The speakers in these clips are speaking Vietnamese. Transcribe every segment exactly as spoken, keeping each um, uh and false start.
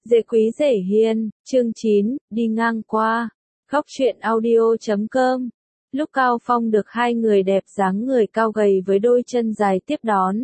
Dễ quý dễ hiền, chương chín, đi ngang qua. Góc truyện audio chấm com. Lúc Cao Phong được hai người đẹp dáng người cao gầy với đôi chân dài tiếp đón.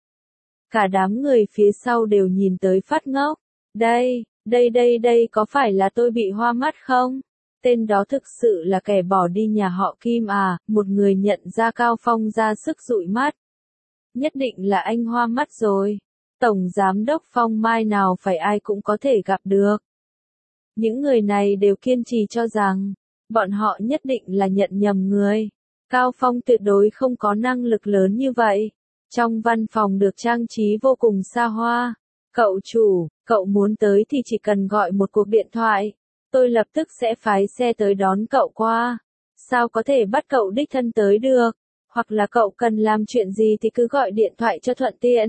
Cả đám người phía sau đều nhìn tới phát ngốc. Đây, đây đây đây có phải là tôi bị hoa mắt không? Tên đó thực sự là kẻ bỏ đi nhà họ Kim à? Một người nhận ra Cao Phong ra sức dụi mắt. Nhất định là anh hoa mắt rồi. Tổng Giám đốc Phong Mai nào phải ai cũng có thể gặp được. Những người này đều kiên trì cho rằng, bọn họ nhất định là nhận nhầm người. Cao Phong tuyệt đối không có năng lực lớn như vậy. Trong văn phòng được trang trí vô cùng xa hoa. Cậu chủ, cậu muốn tới thì chỉ cần gọi một cuộc điện thoại. Tôi lập tức sẽ phái xe tới đón cậu qua. Sao có thể bắt cậu đích thân tới được? Hoặc là cậu cần làm chuyện gì thì cứ gọi điện thoại cho thuận tiện.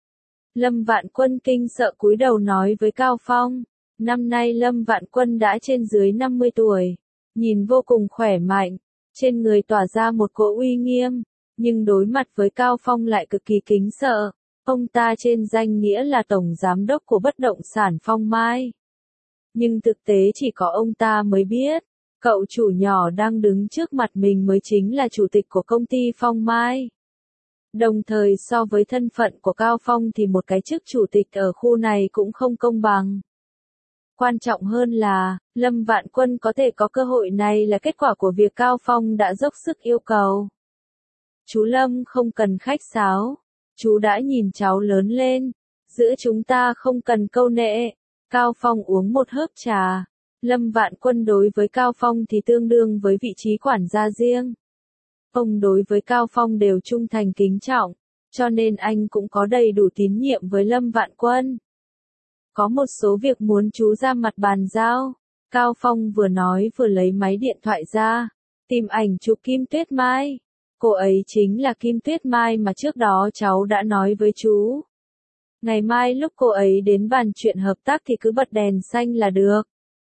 Lâm Vạn Quân kinh sợ cúi đầu nói với Cao Phong. Năm nay Lâm Vạn Quân đã trên dưới năm mươi tuổi. Nhìn vô cùng khỏe mạnh. Trên người tỏa ra một cỗ uy nghiêm. Nhưng đối mặt với Cao Phong lại cực kỳ kính sợ. Ông ta trên danh nghĩa là Tổng Giám đốc của bất động sản Phong Mai. Nhưng thực tế chỉ có ông ta mới biết. Cậu chủ nhỏ đang đứng trước mặt mình mới chính là chủ tịch của công ty Phong Mai. Đồng thời so với thân phận của Cao Phong thì một cái chức chủ tịch ở khu này cũng không công bằng. Quan trọng hơn là, Lâm Vạn Quân có thể có cơ hội này là kết quả của việc Cao Phong đã dốc sức yêu cầu. Chú Lâm không cần khách sáo. Chú đã nhìn cháu lớn lên. Giữa chúng ta không cần câu nệ. Cao Phong uống một hớp trà. Lâm Vạn Quân đối với Cao Phong thì tương đương với vị trí quản gia riêng. Ông đối với Cao Phong đều trung thành kính trọng, cho nên anh cũng có đầy đủ tín nhiệm với Lâm Vạn Quân. Có một số việc muốn chú ra mặt bàn giao. Cao Phong vừa nói vừa lấy máy điện thoại ra, tìm ảnh chụp Kim Tuyết Mai. Cô ấy chính là Kim Tuyết Mai mà trước đó cháu đã nói với chú. Ngày mai lúc cô ấy đến bàn chuyện hợp tác thì cứ bật đèn xanh là được.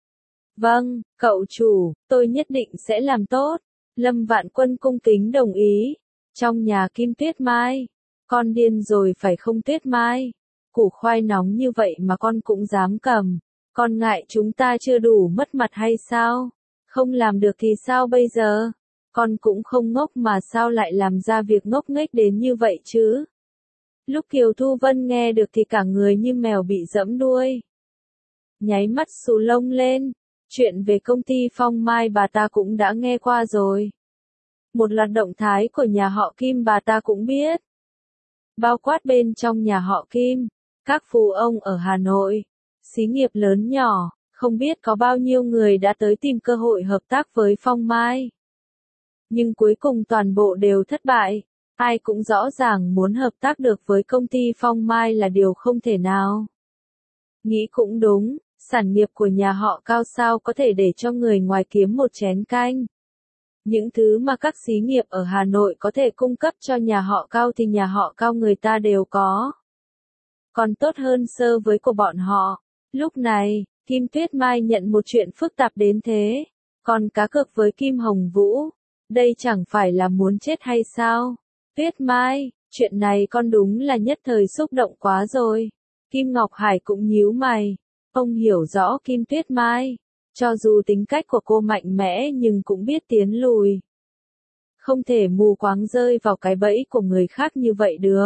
Vâng, cậu chủ, tôi nhất định sẽ làm tốt. Lâm Vạn Quân cung kính đồng ý. Trong nhà Kim Tuyết Mai, con điên rồi phải không Tuyết Mai? Củ khoai nóng như vậy mà con cũng dám cầm. Con ngại chúng ta chưa đủ mất mặt hay sao? Không làm được thì sao bây giờ? Con cũng không ngốc mà sao lại làm ra việc ngốc nghếch đến như vậy chứ? Lúc Kiều Thu Vân nghe được thì cả người như mèo bị giẫm đuôi. Nháy mắt xù lông lên. Chuyện về công ty Phong Mai bà ta cũng đã nghe qua rồi. Một loạt động thái của nhà họ Kim bà ta cũng biết. Bao quát bên trong nhà họ Kim, các phú ông ở Hà Nội, xí nghiệp lớn nhỏ, không biết có bao nhiêu người đã tới tìm cơ hội hợp tác với Phong Mai. Nhưng cuối cùng toàn bộ đều thất bại. Ai cũng rõ ràng muốn hợp tác được với công ty Phong Mai là điều không thể nào. Nghĩ cũng đúng. Sản nghiệp của nhà họ Cao sao có thể để cho người ngoài kiếm một chén canh. Những thứ mà các xí nghiệp ở Hà Nội có thể cung cấp cho nhà họ Cao thì nhà họ Cao người ta đều có. Còn tốt hơn sơ với của bọn họ. Lúc này, Kim Tuyết Mai nhận một chuyện phức tạp đến thế. Còn cá cược với Kim Hồng Vũ. Đây chẳng phải là muốn chết hay sao? Tuyết Mai, chuyện này con đúng là nhất thời xúc động quá rồi. Kim Ngọc Hải cũng nhíu mày. Ông hiểu rõ Kim Tuyết Mai, cho dù tính cách của cô mạnh mẽ nhưng cũng biết tiến lùi. Không thể mù quáng rơi vào cái bẫy của người khác như vậy được.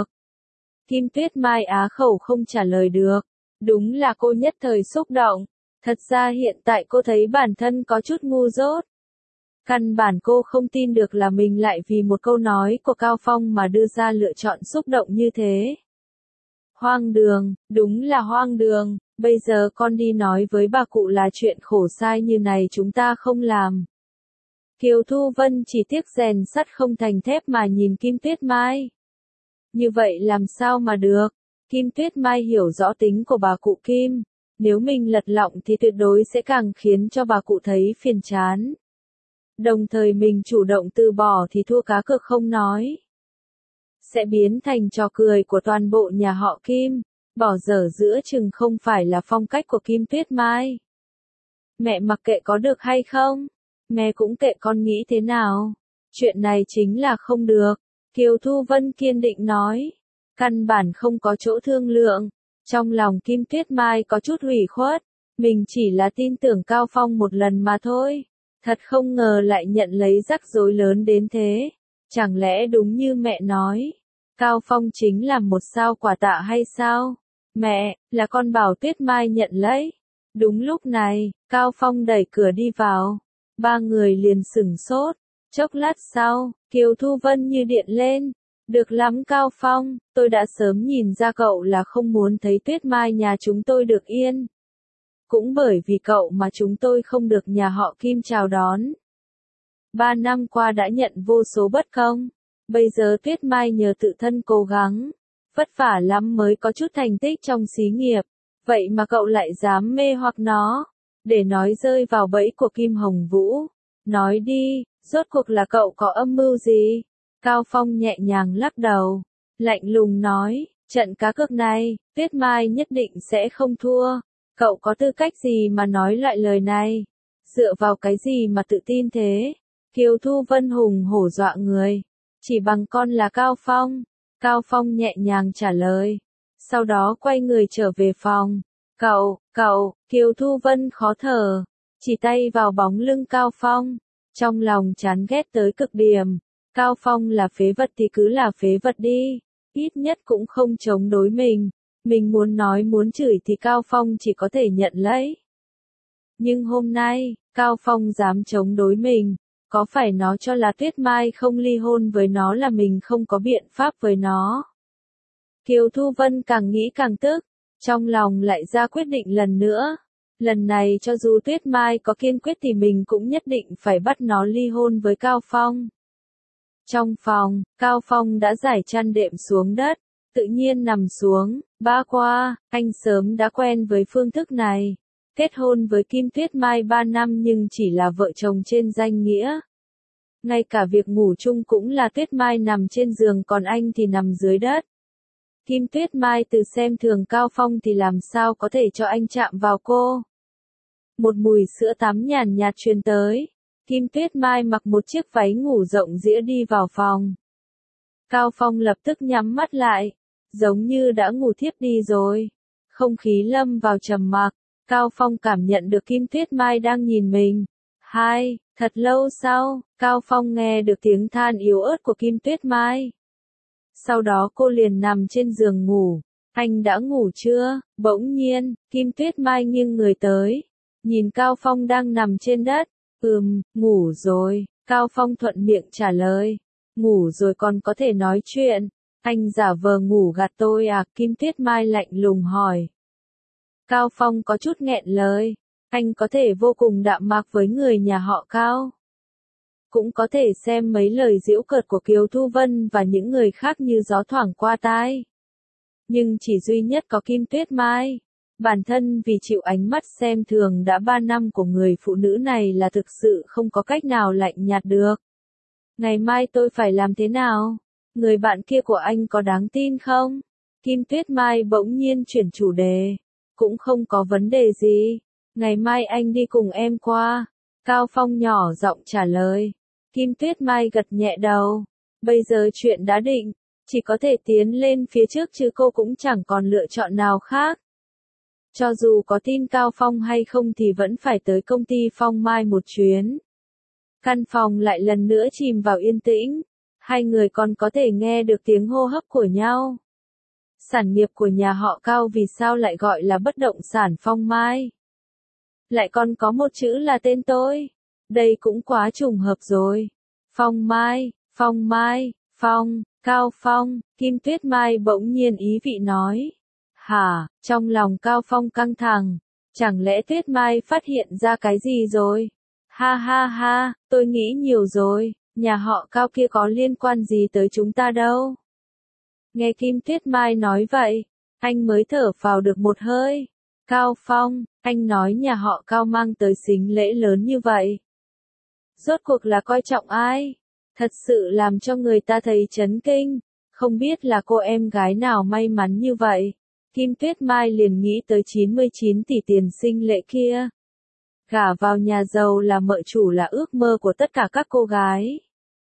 Kim Tuyết Mai á khẩu không trả lời được. Đúng là cô nhất thời xúc động. Thật ra hiện tại cô thấy bản thân có chút ngu dốt. Căn bản cô không tin được là mình lại vì một câu nói của Cao Phong mà đưa ra lựa chọn xúc động như thế. Hoang đường, đúng là hoang đường. Bây giờ con đi nói với bà cụ là chuyện khổ sai như này chúng ta không làm. Kiều Thu Vân chỉ tiếc rèn sắt không thành thép mà nhìn Kim Tuyết Mai. Như vậy làm sao mà được? Kim Tuyết Mai hiểu rõ tính của bà cụ Kim. Nếu mình lật lọng thì tuyệt đối sẽ càng khiến cho bà cụ thấy phiền chán. Đồng thời mình chủ động từ bỏ thì thua cá cược không nói. Sẽ biến thành trò cười của toàn bộ nhà họ Kim. Bỏ dở giữa chừng không phải là phong cách của Kim Tuyết Mai. Mẹ mặc kệ có được hay không? Mẹ cũng kệ con nghĩ thế nào? Chuyện này chính là không được. Kiều Thu Vân kiên định nói. Căn bản không có chỗ thương lượng. Trong lòng Kim Tuyết Mai có chút ủy khuất, mình chỉ là tin tưởng Cao Phong một lần mà thôi. Thật không ngờ lại nhận lấy rắc rối lớn đến thế. Chẳng lẽ đúng như mẹ nói, Cao Phong chính là một sao quả tạ hay sao? Mẹ, là con bảo Tuyết Mai nhận lấy. Đúng lúc này, Cao Phong đẩy cửa đi vào. Ba người liền sửng sốt. Chốc lát sau, Kiều Thu Vân như điện lên. Được lắm Cao Phong, tôi đã sớm nhìn ra cậu là không muốn thấy Tuyết Mai nhà chúng tôi được yên. Cũng bởi vì cậu mà chúng tôi không được nhà họ Kim chào đón. Ba năm qua đã nhận vô số bất công. Bây giờ Tuyết Mai nhờ tự thân cố gắng, vất vả lắm mới có chút thành tích trong xí nghiệp. Vậy mà cậu lại dám mê hoặc nó, để nói rơi vào bẫy của Kim Hồng Vũ. Nói đi, rốt cuộc là cậu có âm mưu gì? Cao Phong nhẹ nhàng lắc đầu, lạnh lùng nói, trận cá cược này, Tuyết Mai nhất định sẽ không thua. Cậu có tư cách gì mà nói loại lời này? Dựa vào cái gì mà tự tin thế? Kiều Thu Vân hùng hổ dọa người. Chỉ bằng con là Cao Phong. Cao Phong nhẹ nhàng trả lời. Sau đó quay người trở về phòng. Cậu, cậu, Kiều Thu Vân khó thở. Chỉ tay vào bóng lưng Cao Phong. Trong lòng chán ghét tới cực điểm. Cao Phong là phế vật thì cứ là phế vật đi. Ít nhất cũng không chống đối mình. Mình muốn nói muốn chửi thì Cao Phong chỉ có thể nhận lấy. Nhưng hôm nay, Cao Phong dám chống đối mình. Có phải nó cho là Tuyết Mai không ly hôn với nó là mình không có biện pháp với nó? Kiều Thu Vân càng nghĩ càng tức. Trong lòng lại ra quyết định lần nữa. Lần này cho dù Tuyết Mai có kiên quyết thì mình cũng nhất định phải bắt nó ly hôn với Cao Phong. Trong phòng, Cao Phong đã giải chăn đệm xuống đất. Tự nhiên nằm xuống, ba qua, anh sớm đã quen với phương thức này. Kết hôn với Kim Tuyết Mai ba năm nhưng chỉ là vợ chồng trên danh nghĩa. Ngay cả việc ngủ chung cũng là Tuyết Mai nằm trên giường còn anh thì nằm dưới đất. Kim Tuyết Mai từ xem thường Cao Phong thì làm sao có thể cho anh chạm vào cô. Một mùi sữa tắm nhàn nhạt truyền tới. Kim Tuyết Mai mặc một chiếc váy ngủ rộng rĩa đi vào phòng. Cao Phong lập tức nhắm mắt lại. Giống như đã ngủ thiếp đi rồi. Không khí lâm vào trầm mặc. Cao Phong cảm nhận được Kim Tuyết Mai đang nhìn mình. Hai, thật lâu sau, Cao Phong nghe được tiếng than yếu ớt của Kim Tuyết Mai. Sau đó cô liền nằm trên giường ngủ. Anh đã ngủ chưa? Bỗng nhiên, Kim Tuyết Mai nghiêng người tới. Nhìn Cao Phong đang nằm trên đất. Ừm, ngủ rồi. Cao Phong thuận miệng trả lời. Ngủ rồi còn có thể nói chuyện. Anh giả vờ ngủ gạt tôi à? Kim Tuyết Mai lạnh lùng hỏi. Cao Phong có chút nghẹn lời. Anh có thể vô cùng đạm mạc với người nhà họ Cao. Cũng có thể xem mấy lời giễu cợt của Kiều Thu Vân và những người khác như gió thoảng qua tai. Nhưng chỉ duy nhất có Kim Tuyết Mai. Bản thân vì chịu ánh mắt xem thường đã ba năm của người phụ nữ này là thực sự không có cách nào lạnh nhạt được. Ngày mai tôi phải làm thế nào? Người bạn kia của anh có đáng tin không? Kim Tuyết Mai bỗng nhiên chuyển chủ đề. Cũng không có vấn đề gì. Ngày mai anh đi cùng em qua. Cao Phong nhỏ giọng trả lời. Kim Tuyết Mai gật nhẹ đầu. Bây giờ chuyện đã định. Chỉ có thể tiến lên phía trước chứ cô cũng chẳng còn lựa chọn nào khác. Cho dù có tin Cao Phong hay không thì vẫn phải tới công ty Phong Mai một chuyến. Căn phòng lại lần nữa chìm vào yên tĩnh. Hai người còn có thể nghe được tiếng hô hấp của nhau. Sản nghiệp của nhà họ Cao vì sao lại gọi là bất động sản Phong Mai? Lại còn có một chữ là tên tôi. Đây cũng quá trùng hợp rồi. Phong Mai, Phong Mai, Phong, Cao Phong, Kim Tuyết Mai bỗng nhiên ý vị nói. Hả, trong lòng Cao Phong căng thẳng. Chẳng lẽ Tuyết Mai phát hiện ra cái gì rồi? Ha ha ha, tôi nghĩ nhiều rồi. Nhà họ Cao kia có liên quan gì tới chúng ta đâu. Nghe Kim Tuyết Mai nói vậy, anh mới thở phào được một hơi. Cao Phong, anh nói nhà họ Cao mang tới sính lễ lớn như vậy. Rốt cuộc là coi trọng ai? Thật sự làm cho người ta thấy chấn kinh. Không biết là cô em gái nào may mắn như vậy. Kim Tuyết Mai liền nghĩ tới chín mươi chín tỷ tiền sinh lễ kia. Gả vào nhà giàu là mợ chủ là ước mơ của tất cả các cô gái.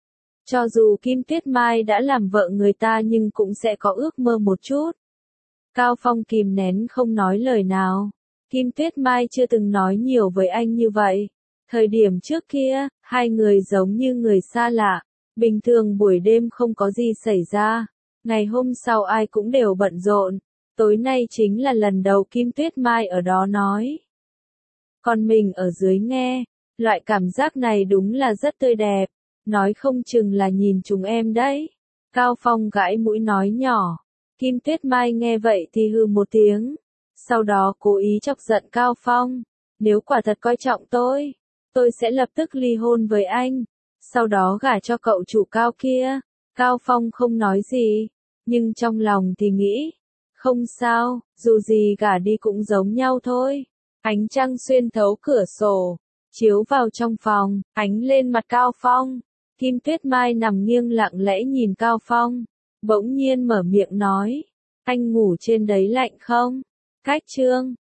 Cho dù Kim Tuyết Mai đã làm vợ người ta nhưng cũng sẽ có ước mơ một chút. Cao Phong kìm nén không nói lời nào. Kim Tuyết Mai chưa từng nói nhiều với anh như vậy. Thời điểm trước kia, hai người giống như người xa lạ. Bình thường buổi đêm không có gì xảy ra. Ngày hôm sau ai cũng đều bận rộn. Tối nay chính là lần đầu Kim Tuyết Mai ở đó nói. Còn mình ở dưới nghe. Loại cảm giác này đúng là rất tươi đẹp. Nói không chừng là nhìn chúng em đấy. Cao Phong gãi mũi nói nhỏ. Kim Tuyết Mai nghe vậy thì hừ một tiếng. Sau đó cố ý chọc giận Cao Phong. Nếu quả thật coi trọng tôi, tôi sẽ lập tức ly hôn với anh. Sau đó gả cho cậu chủ Cao kia. Cao Phong không nói gì. Nhưng trong lòng thì nghĩ. Không sao, dù gì gả đi cũng giống nhau thôi. Ánh trăng xuyên thấu cửa sổ. Chiếu vào trong phòng, ánh lên mặt Cao Phong. Kim Tuyết Mai nằm nghiêng lặng lẽ nhìn Cao Phong. Bỗng nhiên mở miệng nói. Anh ngủ trên đấy lạnh không? Cách chương.